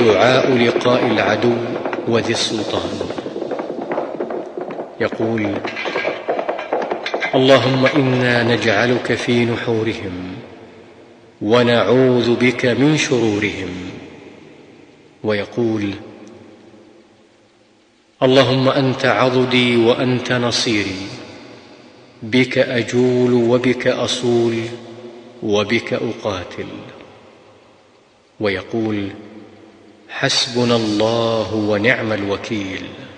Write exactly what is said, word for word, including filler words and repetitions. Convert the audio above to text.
دعاء لقاء العدو وذي السلطان. يقول: اللهم إنا نجعلك في نحورهم ونعوذ بك من شرورهم. ويقول: اللهم أنت عضدي وأنت نصيري، بك أجول وبك أصول وبك أقاتل. ويقول: حسبنا الله ونعم الوكيل.